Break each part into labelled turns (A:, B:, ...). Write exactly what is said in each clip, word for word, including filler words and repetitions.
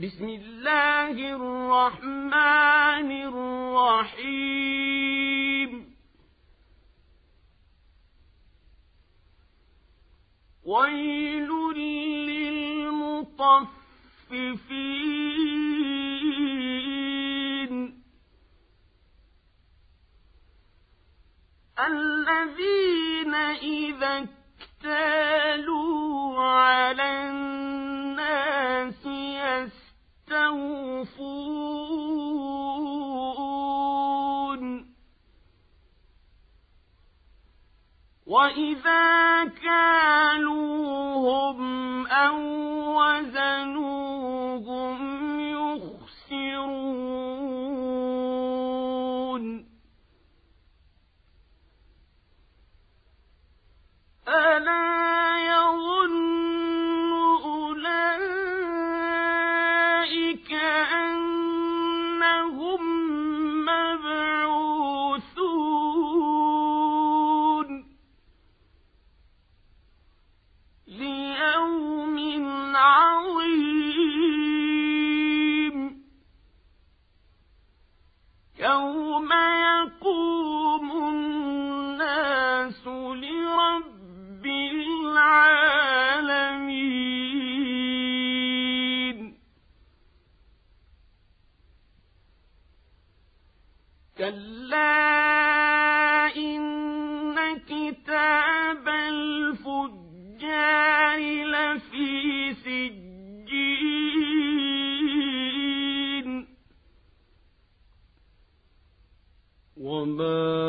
A: بسم الله الرحمن الرحيم ويل للمطففين الذين إذا اكتالوا على الناس يستوفون وإذا كالوهم أو وزنوهم يخسرون ألا يظن أولئك أنهم مبعوثون ليوم عظيم يوم يقوم الناس لرب العالمين كلا إن كتاب الفجار لفي سجين وما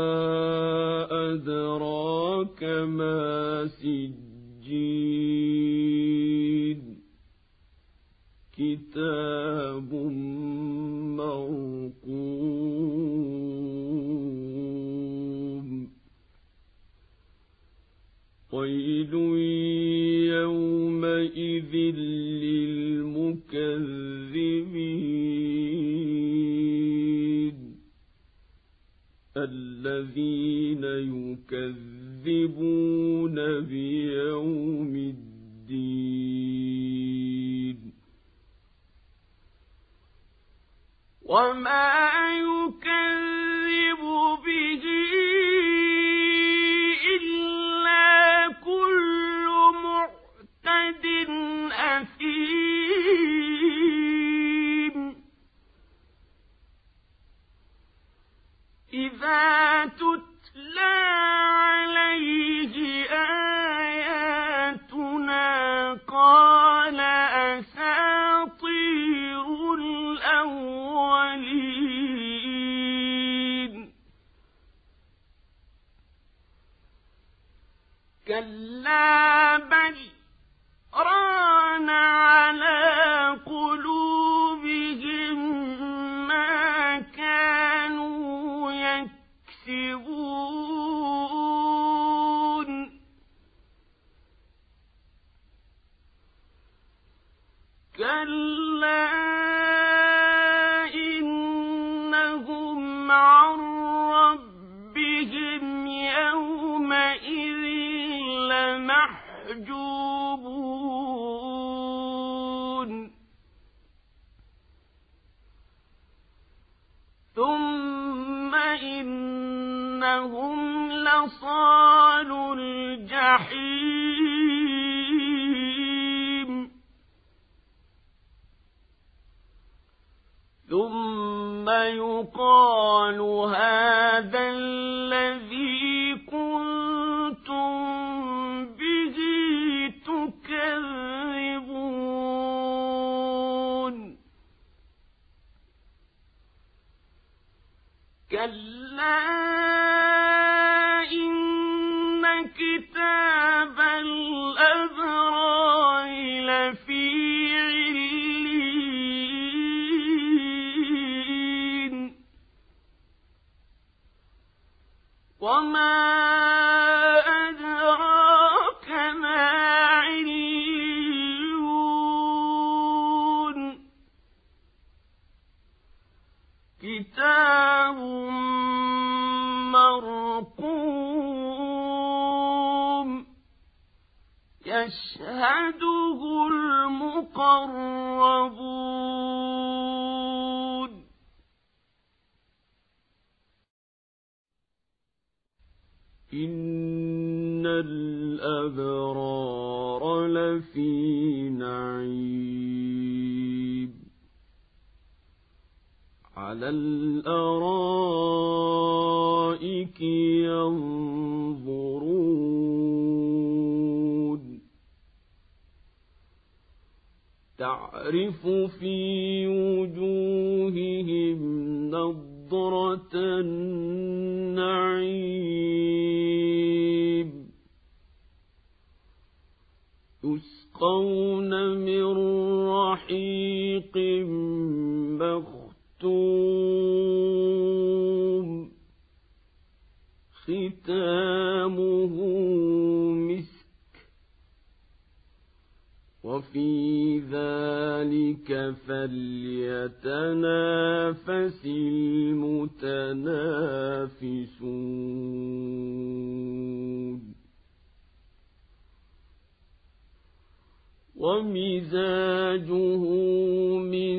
A: أدراك ما سجين كتاب مرقوم ويل يومئذ للمكذبين الذين يكذبون بيوم الدين وما يكذب به إلا كل معتد أثيم إذا تتلى عليه آياتنا قال أساطير الأولين كلا بل ران على قلوبهم ما كانوا يكسبون كلا إنهم عن ربهم يومئذ لمحجوبون ثم إنهم لصالو الجحيم ثم يقال هذا الذي كنتم به تكذبون يشهده المقربون إن الأبرار لفي نعيم على الأرائك ينظرون تعرف في وجوههم نضرة النعيم يسقون من رحيق مختوم ختامه مسك وفي ذلك فليتنافس المتنافسون ومزاجه من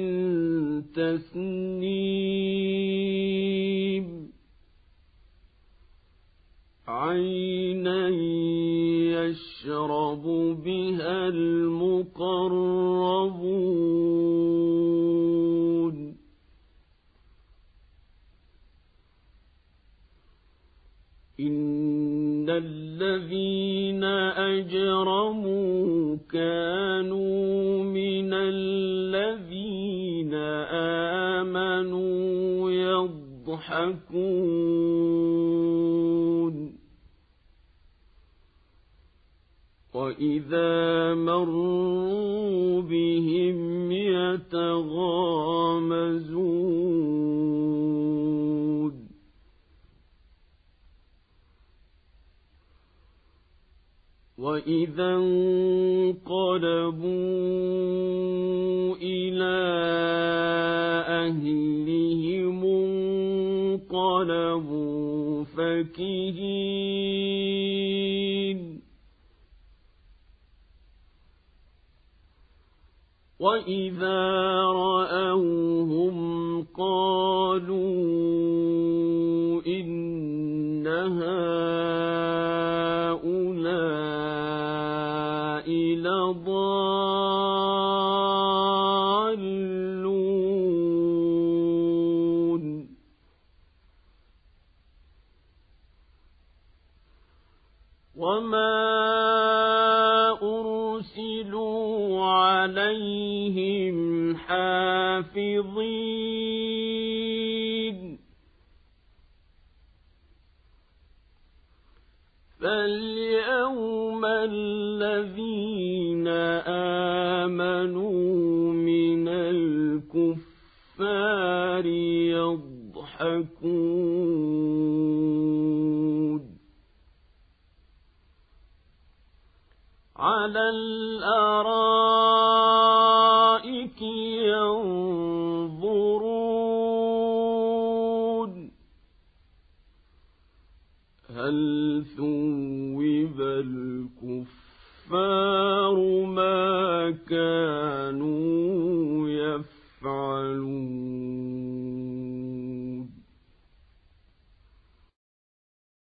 A: تسنيم عينا يشرب بها المقربون إن الذين أجرموا كانوا من الذين آمنوا يضحكون وإذا مروا بهم يتغامزون وإذا انقلبوا إلى أهلهم انقلبوا فكهين وإذا رأوهم قالوا إن هؤلاء لضالون وما أرسلوا عليهم حافظين فاليوم الذين آمنوا من الكفار يضحكون على الأرائك ينظرون هل ثوب الكفار ما كانوا يفعلون